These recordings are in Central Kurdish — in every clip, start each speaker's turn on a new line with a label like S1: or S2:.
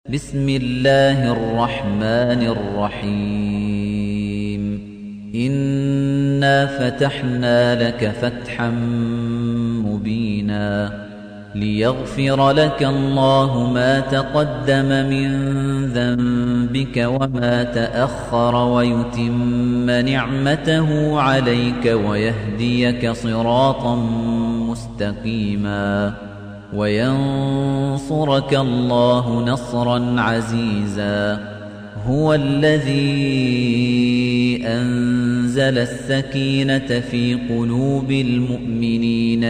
S1: بسم الله الرحمن الرحيم إنا فتحنا لك فتحا مبينا ليغفر لك الله ما تقدم من ذنبك وما تأخر ويتم نعمته عليك ويهديك صراطا مستقيما وينصرك الله نصرا عزيزا هو الذي أنزل السكينة في قلوب المؤمنين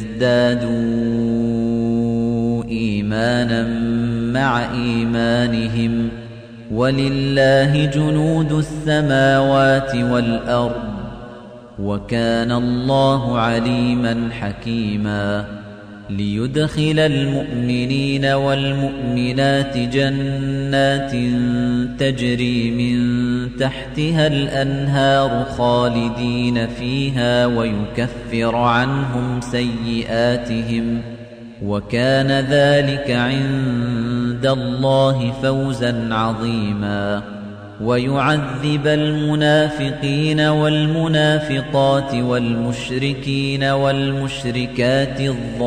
S1: ليزدادوا إيمانا مع إيمانهم ولله جنود السماوات والأرض وكان الله عليما حكيما ليدخل المؤمنين والمؤمنات جنات تجري من تحتها الأنهار خالدين فيها ويكفر عنهم سيئاتهم وكان ذلك عند الله فوزا عظيما ويعذب المنافقين والمنافقات والمشركين والمشركات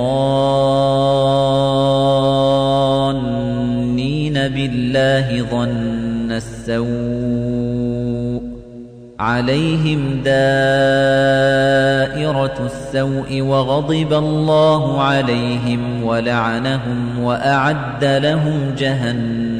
S1: الظانين بالله ظن السوء عليهم دائرة السوء وغضب الله عليهم ولعنهم وأعد لهم جهنم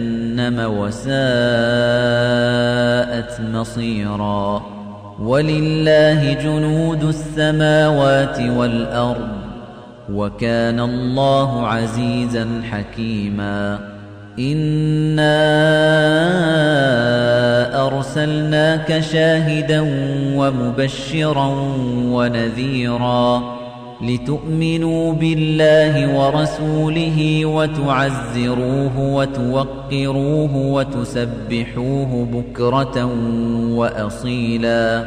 S1: وساءت مصيرا ولله جنود السماوات والأرض وكان الله عزيزا حكيما إنا أرسلناك شاهدا ومبشرا ونذيرا لتؤمنوا بالله ورسوله وتعزروه وتوقروه وتسبحوه بكرة وأصيلا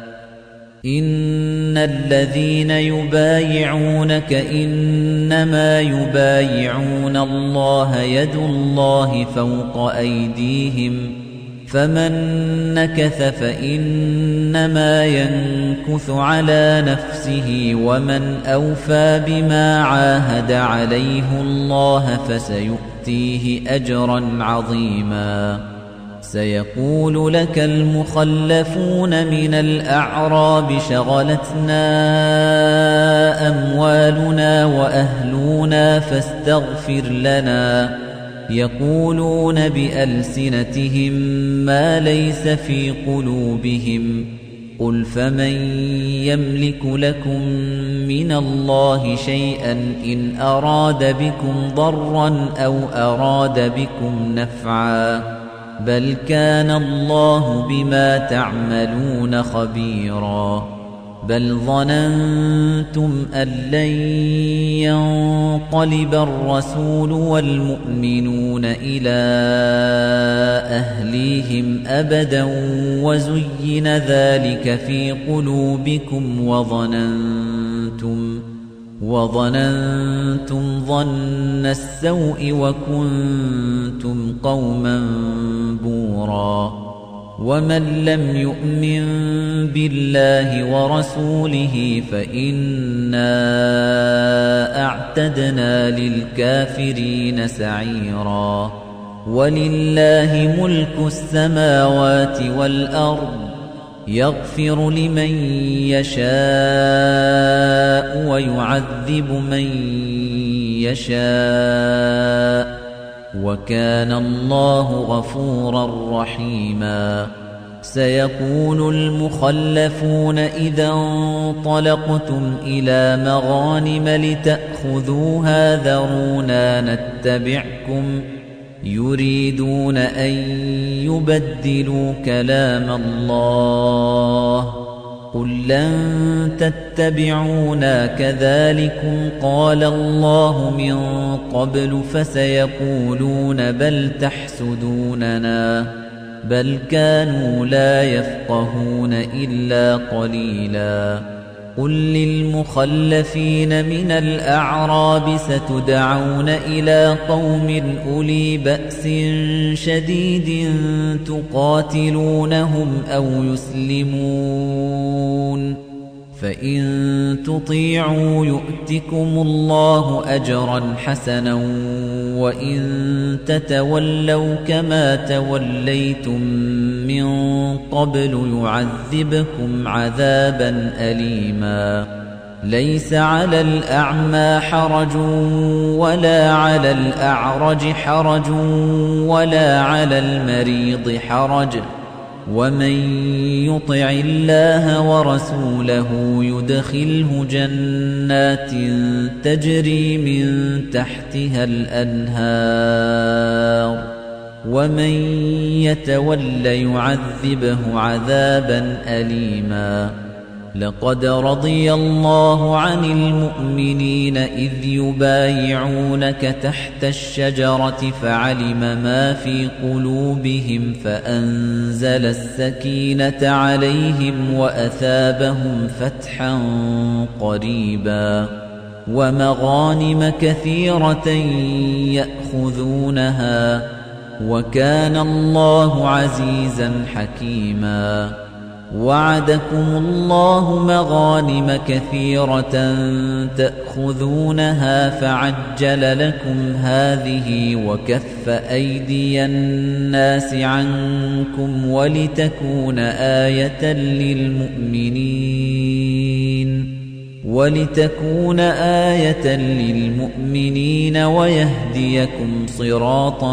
S1: إن الذين يبايعونك إنما يبايعون الله يد الله فوق أيديهم فمن نكث فإنما ينكث على نفسه ومن أوفى بما عاهد عليه الله فسيؤتيه أجرا عظيما سيقول لك المخلفون من الأعراب شغلتنا أموالنا وأهلنا فاستغفر لنا يقولون بألسنتهم ما ليس في قلوبهم قل فمن يملك لكم من الله شيئا إن أراد بكم ضرا أو أراد بكم نفعا بل كان الله بما تعملون خبيرا بل ظننتم أن لن ينقلب الرسول والمؤمنون إلى أهليهم أبدا وزين ذلك في قلوبكم وظننتم ظن السوء وكنتم قوما بورا ومن لم يؤمن بالله ورسوله فإنا أعتدنا للكافرين سعيرا ولله ملك السماوات والأرض يغفر لمن يشاء ويعذب من يشاء وكان الله غفورا رحيما سيقول المخلفون إذا انطلقتم إلى مغانم لتأخذوها ذرونا نتبعكم يريدون أن يبدلوا كلام الله قل لن تتبعونا كذلكم قال الله من قبل فسيقولون بل تحسدوننا بل كانوا لا يفقهون إلا قليلا قل للمخلفين من الأعراب ستدعون إلى قوم أولي بأس شديد تقاتلونهم أو يسلمون فإن تطيعوا يؤتكم الله أجرا حسنا وإن تتولوا كما توليتم من قبل يعذبكم عذابا أليما ليس على الأعمى حرج ولا على الأعرج حرج ولا على المريض حرج ومن يطع الله ورسوله يدخله جنات تجري من تحتها الأنهار ومن يتول يعذبه عذابا أليما لقد رضي الله عن المؤمنين إذ يبايعونك تحت الشجرة فعلم ما في قلوبهم فأنزل السكينة عليهم وأثابهم فتحا قريبا ومغانم كثيرة يأخذونها وكان الله عزيزا حكيما وعدكم الله مغانم كثيرة تأخذونها فعجل لكم هذه وكف أيدي الناس عنكم ولتكون آية للمؤمنين ويهديكم صراطا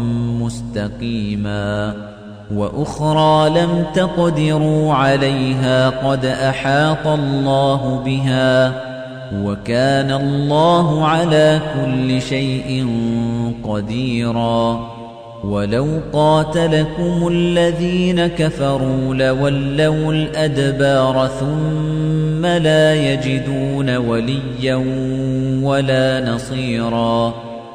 S1: مستقيما وأخرى لم تقدروا عليها قد أحاط الله بها وكان الله على كل شيء قديرا ولو قاتلكم الذين كفروا لولوا الأدبار ثم لا يجدون وليا ولا نصيرا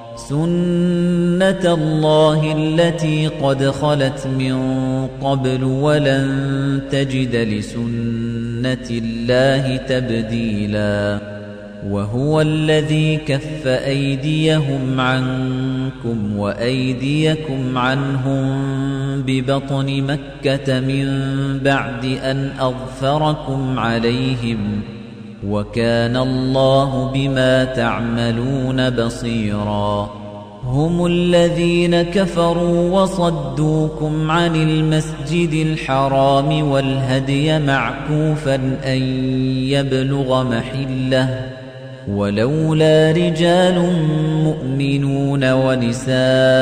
S1: سنة الله التي قد خلت من قبل ولن تجد لسنة الله تبديلا وهو الذي كف أيديهم عنكم وأيديكم عنهم ببطن مكة من بعد أن أظفركم عليهم وكان الله بما تعملون بصيرا هم الذين كفروا وصدوكم عن المسجد الحرام والهدي معكوفا أن يبلغ محله ولولا رجال مؤمنون ونساء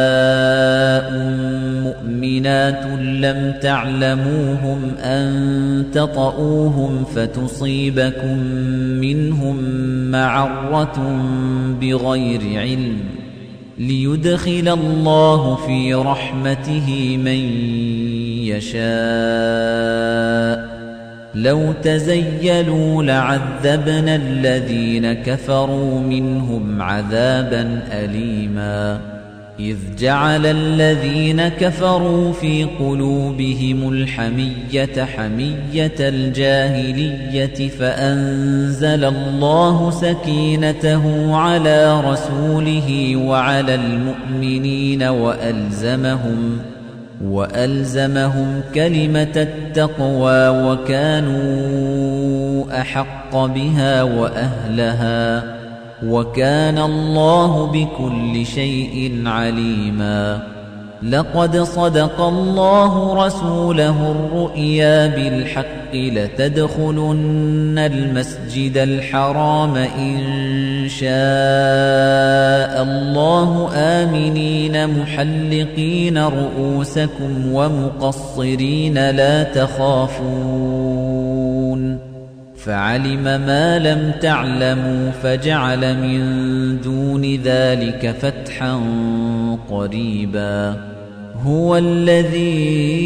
S1: مؤمنات لم تعلموهم أن تطؤوهم فتصيبكم منهم معرة بغير علم ليدخل الله في رحمته من يشاء لو تزيلوا لعذبنا الذين كفروا منهم عذابا أليما إذ جعل الذين كفروا في قلوبهم الحمية حمية الجاهلية فأنزل الله سكينته على رسوله وعلى المؤمنين وألزمهم كلمة التقوى وكانوا أحق بها وأهلها وكان الله بكل شيء عليما لقد صدق الله رسوله الرؤيا بالحق لتدخلن المسجد الحرام إن شاء الله آمنين محلقين رؤوسكم ومقصرين لا تخافون فعلم ما لم تعلموا فجعل من دون ذلك فتحا قريبا هو الذي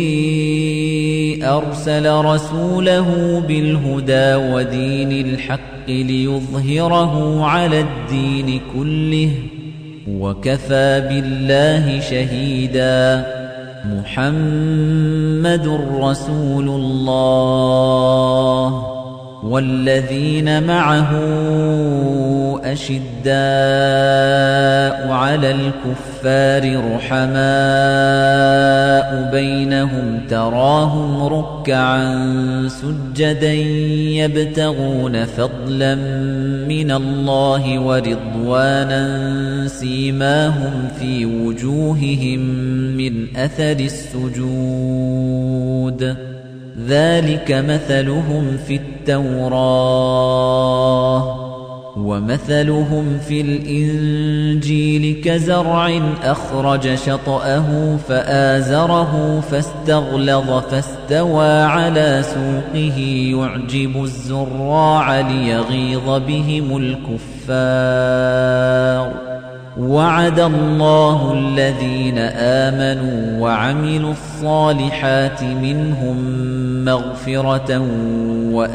S1: أرسل رسوله بالهدى ودين الحق ليظهره على الدين كله وكفى بالله شهيدا محمد رسول الله والذين معه أشداء على الكفار رحماء بينهم تراهم ركعا سجدا يبتغون فضلا من الله ورضوانا سيماهم في وجوههم من أثر السجود ذلك مثلهم في التوراة ومثلهم في الإنجيل كزرع أخرج شطأه فآزره فاستغلظ فاستوى على سوقه يعجب الزراع ليغيظ بهم الكفار وعد الله الذين آمنوا وعملوا الصالحات منهم مغفرة